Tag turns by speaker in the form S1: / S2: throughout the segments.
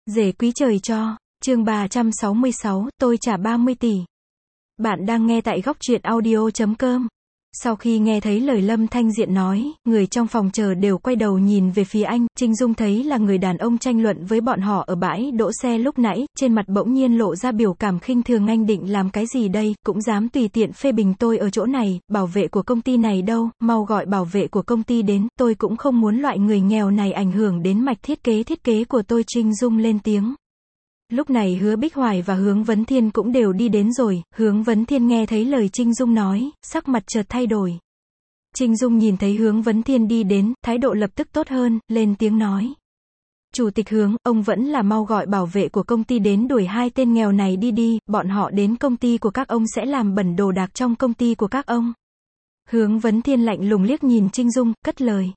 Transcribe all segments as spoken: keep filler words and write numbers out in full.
S1: Rể quý trời cho, chương ba trăm sáu mươi sáu, tôi trả ba mươi tỷ. Bạn đang nghe tại góc truyện audio chấm com. Sau khi nghe thấy lời Lâm Thanh Diện nói, người trong phòng chờ đều quay đầu nhìn về phía anh, Trinh Dung thấy là người đàn ông tranh luận với bọn họ ở bãi đỗ xe lúc nãy, trên mặt bỗng nhiên lộ ra biểu cảm khinh thường. Anh định làm cái gì đây, cũng dám tùy tiện phê bình tôi ở chỗ này, bảo vệ của công ty này đâu, mau gọi bảo vệ của công ty đến, tôi cũng không muốn loại người nghèo này ảnh hưởng đến mạch thiết kế thiết kế của tôi. Trinh Dung lên tiếng. Lúc này Hứa Bích Hoài và Hướng Vấn Thiên cũng đều đi đến rồi. Hướng Vấn Thiên nghe thấy lời Trinh Dung nói, sắc mặt chợt thay đổi. Trinh Dung nhìn thấy Hướng Vấn Thiên đi đến, thái độ lập tức tốt hơn, lên tiếng nói. Chủ tịch Hướng, ông vẫn là mau gọi bảo vệ của công ty đến đuổi hai tên nghèo này đi đi, bọn họ đến công ty của các ông sẽ làm bẩn đồ đạc trong công ty của các ông. Hướng Vấn Thiên lạnh lùng liếc nhìn Trinh Dung, cất lời.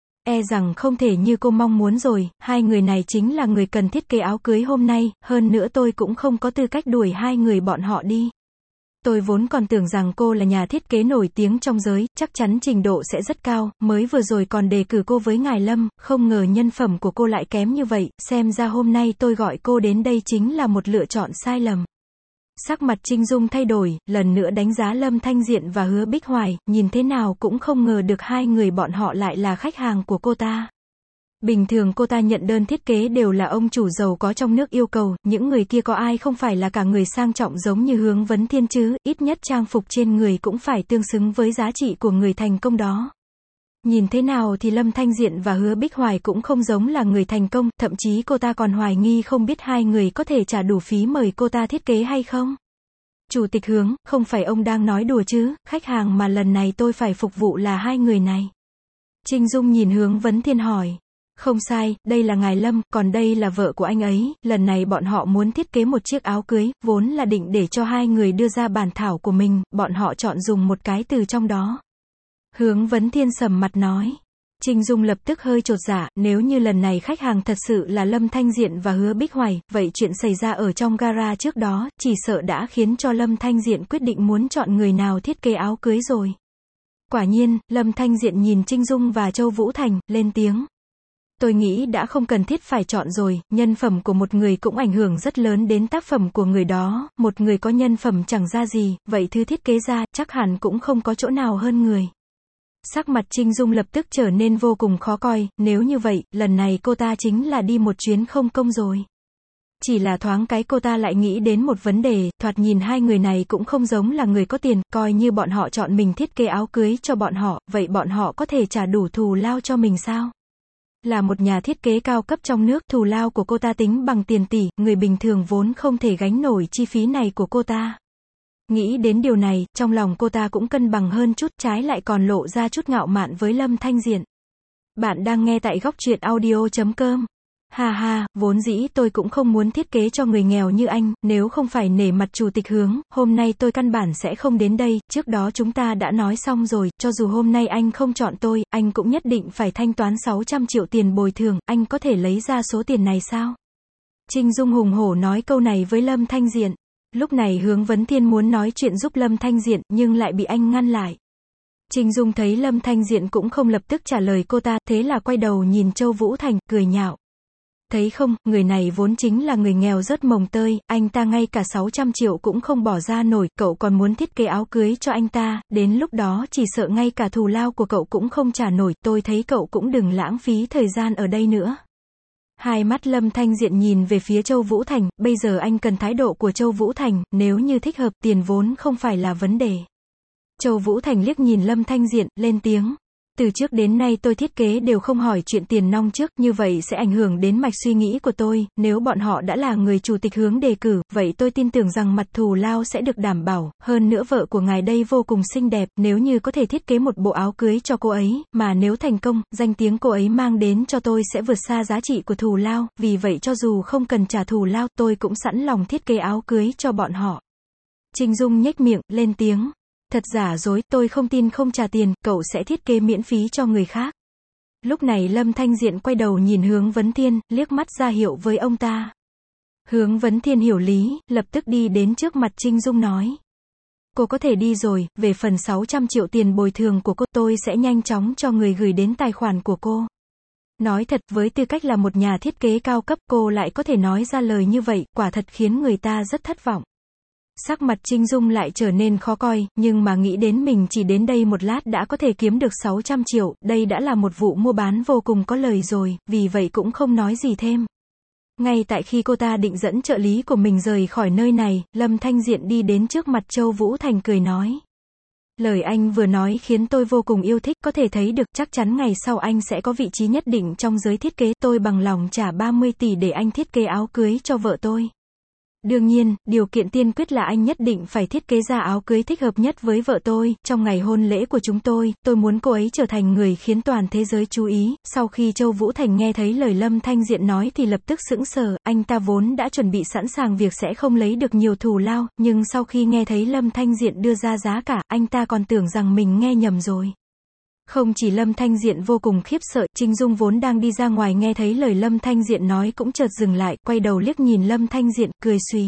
S1: E rằng không thể như cô mong muốn rồi, hai người này chính là người cần thiết kế áo cưới hôm nay, hơn nữa tôi cũng không có tư cách đuổi hai người bọn họ đi. Tôi vốn còn tưởng rằng cô là nhà thiết kế nổi tiếng trong giới, chắc chắn trình độ sẽ rất cao, mới vừa rồi còn đề cử cô với ngài Lâm, không ngờ nhân phẩm của cô lại kém như vậy, xem ra hôm nay tôi gọi cô đến đây chính là một lựa chọn sai lầm. Sắc mặt Trinh Dung thay đổi, lần nữa đánh giá Lâm Thanh Diện và Hứa Bích Hoài, nhìn thế nào cũng không ngờ được hai người bọn họ lại là khách hàng của cô ta. Bình thường cô ta nhận đơn thiết kế đều là ông chủ giàu có trong nước yêu cầu, những người kia có ai không phải là cả người sang trọng giống như Hướng Vấn Thiên chứ, ít nhất trang phục trên người cũng phải tương xứng với giá trị của người thành công đó. Nhìn thế nào thì Lâm Thanh Diện và Hứa Bích Hoài cũng không giống là người thành công, thậm chí cô ta còn hoài nghi không biết hai người có thể trả đủ phí mời cô ta thiết kế hay không. Chủ tịch Hướng, không phải ông đang nói đùa chứ, khách hàng mà lần này tôi phải phục vụ là hai người này. Trinh Dung nhìn Hướng Vấn Thiên hỏi. Không sai, đây là ngài Lâm, còn đây là vợ của anh ấy, lần này bọn họ muốn thiết kế một chiếc áo cưới, vốn là định để cho hai người đưa ra bản thảo của mình, bọn họ chọn dùng một cái từ trong đó. Hướng Vấn Thiên sầm mặt nói. Trinh Dung lập tức hơi chột dạ, nếu như lần này khách hàng thật sự là Lâm Thanh Diện và Hứa Bích Hoài, vậy chuyện xảy ra ở trong gara trước đó, chỉ sợ đã khiến cho Lâm Thanh Diện quyết định muốn chọn người nào thiết kế áo cưới rồi. Quả nhiên, Lâm Thanh Diện nhìn Trinh Dung và Châu Vũ Thành, lên tiếng. Tôi nghĩ đã không cần thiết phải chọn rồi, nhân phẩm của một người cũng ảnh hưởng rất lớn đến tác phẩm của người đó, một người có nhân phẩm chẳng ra gì, vậy thứ thiết kế ra, chắc hẳn cũng không có chỗ nào hơn người. Sắc mặt Trinh Dung lập tức trở nên vô cùng khó coi, nếu như vậy, lần này cô ta chính là đi một chuyến không công rồi. Chỉ là thoáng cái cô ta lại nghĩ đến một vấn đề, thoạt nhìn hai người này cũng không giống là người có tiền, coi như bọn họ chọn mình thiết kế áo cưới cho bọn họ, vậy bọn họ có thể trả đủ thù lao cho mình sao? Là một nhà thiết kế cao cấp trong nước, thù lao của cô ta tính bằng tiền tỷ, người bình thường vốn không thể gánh nổi chi phí này của cô ta. Nghĩ đến điều này, trong lòng cô ta cũng cân bằng hơn chút, trái lại còn lộ ra chút ngạo mạn với Lâm Thanh Diện. Bạn đang nghe tại góc truyện audio chấm com. Ha ha, vốn dĩ tôi cũng không muốn thiết kế cho người nghèo như anh, nếu không phải nể mặt chủ tịch Hướng, hôm nay tôi căn bản sẽ không đến đây, trước đó chúng ta đã nói xong rồi, cho dù hôm nay anh không chọn tôi, anh cũng nhất định phải thanh toán sáu trăm triệu tiền bồi thường, anh có thể lấy ra số tiền này sao? Trinh Dung hùng hổ nói câu này với Lâm Thanh Diện. Lúc này Hướng Vấn Thiên muốn nói chuyện giúp Lâm Thanh Diện, nhưng lại bị anh ngăn lại. Trinh Dung thấy Lâm Thanh Diện cũng không lập tức trả lời cô ta, thế là quay đầu nhìn Châu Vũ Thành, cười nhạo. Thấy không, người này vốn chính là người nghèo rất mồng tơi, anh ta ngay cả sáu trăm triệu cũng không bỏ ra nổi, cậu còn muốn thiết kế áo cưới cho anh ta, đến lúc đó chỉ sợ ngay cả thù lao của cậu cũng không trả nổi, tôi thấy cậu cũng đừng lãng phí thời gian ở đây nữa. Hai mắt Lâm Thanh Diện nhìn về phía Châu Vũ Thành, bây giờ anh cần thái độ của Châu Vũ Thành, nếu như thích hợp tiền vốn không phải là vấn đề. Châu Vũ Thành liếc nhìn Lâm Thanh Diện, lên tiếng. Từ trước đến nay tôi thiết kế đều không hỏi chuyện tiền nong trước, như vậy sẽ ảnh hưởng đến mạch suy nghĩ của tôi, nếu bọn họ đã là người chủ tịch Hướng đề cử, vậy tôi tin tưởng rằng mặt thù lao sẽ được đảm bảo, hơn nữa vợ của ngài đây vô cùng xinh đẹp, nếu như có thể thiết kế một bộ áo cưới cho cô ấy, mà nếu thành công, danh tiếng cô ấy mang đến cho tôi sẽ vượt xa giá trị của thù lao, vì vậy cho dù không cần trả thù lao, tôi cũng sẵn lòng thiết kế áo cưới cho bọn họ. Trinh Dung nhếch miệng, lên tiếng. Thật giả dối, tôi không tin không trả tiền, cậu sẽ thiết kế miễn phí cho người khác. Lúc này Lâm Thanh Diện quay đầu nhìn Hướng Vấn Thiên, liếc mắt ra hiệu với ông ta. Hướng Vấn Thiên hiểu lý, lập tức đi đến trước mặt Trinh Dung nói. Cô có thể đi rồi, về phần sáu trăm triệu tiền bồi thường của cô, tôi sẽ nhanh chóng cho người gửi đến tài khoản của cô. Nói thật, với tư cách là một nhà thiết kế cao cấp, cô lại có thể nói ra lời như vậy, quả thật khiến người ta rất thất vọng. Sắc mặt Trinh Dung lại trở nên khó coi, nhưng mà nghĩ đến mình chỉ đến đây một lát đã có thể kiếm được sáu trăm triệu, đây đã là một vụ mua bán vô cùng có lời rồi, vì vậy cũng không nói gì thêm. Ngay tại khi cô ta định dẫn trợ lý của mình rời khỏi nơi này, Lâm Thanh Diện đi đến trước mặt Châu Vũ Thành cười nói. Lời anh vừa nói khiến tôi vô cùng yêu thích, có thể thấy được chắc chắn ngày sau anh sẽ có vị trí nhất định trong giới thiết kế, tôi bằng lòng trả ba mươi tỷ để anh thiết kế áo cưới cho vợ tôi. Đương nhiên, điều kiện tiên quyết là anh nhất định phải thiết kế ra áo cưới thích hợp nhất với vợ tôi, trong ngày hôn lễ của chúng tôi, tôi muốn cô ấy trở thành người khiến toàn thế giới chú ý. Sau khi Châu Vũ Thành nghe thấy lời Lâm Thanh Diện nói thì lập tức sững sờ, anh ta vốn đã chuẩn bị sẵn sàng việc sẽ không lấy được nhiều thù lao, nhưng sau khi nghe thấy Lâm Thanh Diện đưa ra giá cả, anh ta còn tưởng rằng mình nghe nhầm rồi. Không chỉ Lâm Thanh Diện vô cùng khiếp sợ, Trinh Dung vốn đang đi ra ngoài nghe thấy lời Lâm Thanh Diện nói cũng chợt dừng lại, quay đầu liếc nhìn Lâm Thanh Diện, cười suy.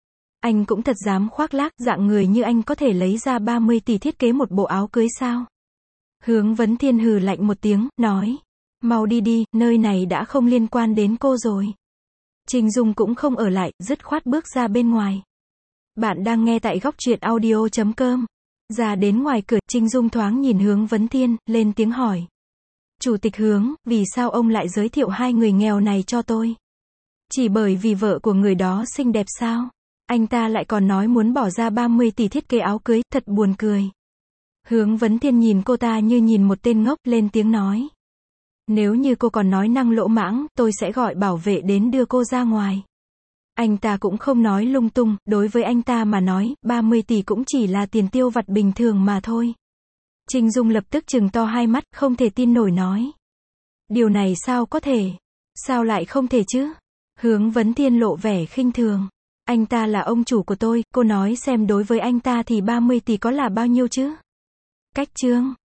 S1: Anh cũng thật dám khoác lác, dạng người như anh có thể lấy ra ba mươi tỷ thiết kế một bộ áo cưới sao? Hướng Vấn Thiên hừ lạnh một tiếng, nói. Mau đi đi, nơi này đã không liên quan đến cô rồi. Trinh Dung cũng không ở lại, dứt khoát bước ra bên ngoài. Bạn đang nghe tại góc truyện audio chấm com. Ra đến ngoài cửa, Trinh Dung thoáng nhìn Hướng Vấn Thiên, lên tiếng hỏi. Chủ tịch Hướng, vì sao ông lại giới thiệu hai người nghèo này cho tôi? Chỉ bởi vì vợ của người đó xinh đẹp sao? Anh ta lại còn nói muốn bỏ ra ba mươi tỷ thiết kế áo cưới, thật buồn cười. Hướng Vấn Thiên nhìn cô ta như nhìn một tên ngốc, lên tiếng nói. Nếu như cô còn nói năng lỗ mãng, tôi sẽ gọi bảo vệ đến đưa cô ra ngoài. Anh ta cũng không nói lung tung, đối với anh ta mà nói, ba mươi tỷ cũng chỉ là tiền tiêu vặt bình thường mà thôi. Trinh Dung lập tức trừng to hai mắt, không thể tin nổi nói. Điều này sao có thể? Sao lại không thể chứ? Hướng Vấn Thiên lộ vẻ khinh thường. Anh ta là ông chủ của tôi, cô nói xem đối với anh ta thì ba mươi tỷ có là bao nhiêu chứ? Cách chương